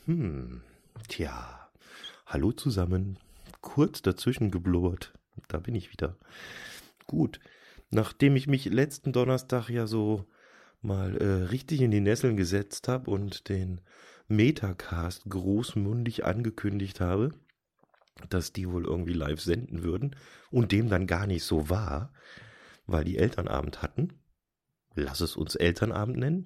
Hm, hallo zusammen. Kurz dazwischen geblubbert. Da bin ich wieder. Gut, nachdem ich mich letzten Donnerstag ja so mal richtig in die Nesseln gesetzt habe und den Metacast großmundig angekündigt habe, dass die wohl irgendwie live senden würden und dem dann gar nicht so war, weil die Elternabend hatten. Lass es uns Elternabend nennen.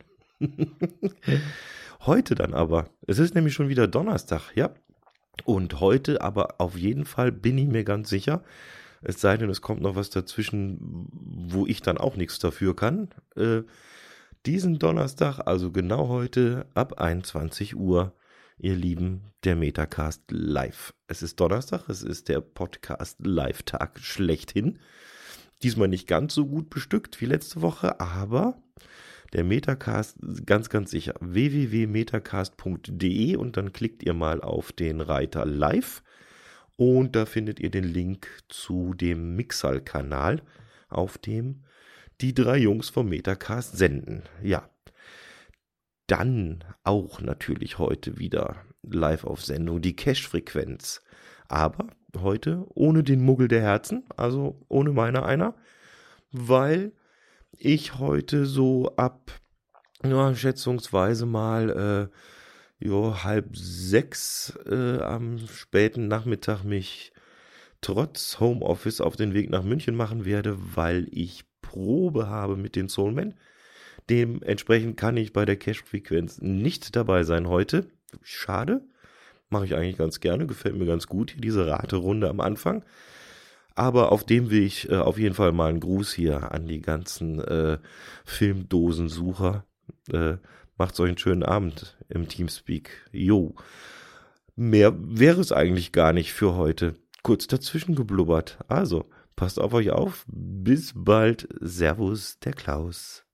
Heute dann aber. Es ist nämlich schon wieder Donnerstag, ja. Und heute aber auf jeden Fall bin ich mir ganz sicher, es sei denn, es kommt noch was dazwischen, wo ich dann auch nichts dafür kann. Diesen Donnerstag, also genau heute ab 21 Uhr, ihr Lieben, der Metacast live. Es ist Donnerstag, es ist der Podcast Live-Tag schlechthin. Diesmal nicht ganz so gut bestückt wie letzte Woche, aber der Metacast ganz, ganz sicher. www.metacast.de und dann klickt ihr mal auf den Reiter Live und da findet ihr den Link zu dem Mixal-Kanal, auf dem die drei Jungs vom Metacast senden. Ja, dann auch natürlich heute wieder live auf Sendung die Cash-Frequenz. Aber heute ohne den Muggel der Herzen, also ohne meiner einer, weil ich heute so ab, ja, schätzungsweise mal 5:30 am späten Nachmittag mich trotz Homeoffice auf den Weg nach München machen werde, weil ich Probe habe mit den Soulmen. Dementsprechend kann ich bei der Cash-Frequenz nicht dabei sein heute. Schade. Mache ich eigentlich ganz gerne, gefällt mir ganz gut, hier diese Raterunde am Anfang. Aber auf dem will ich auf jeden Fall mal einen Gruß hier an die ganzen Filmdosensucher. Macht's euch einen schönen Abend im Teamspeak. Jo. Mehr wäre es eigentlich gar nicht für heute. Kurz dazwischen geblubbert. Also, passt auf euch auf. Bis bald. Servus, der Klaus.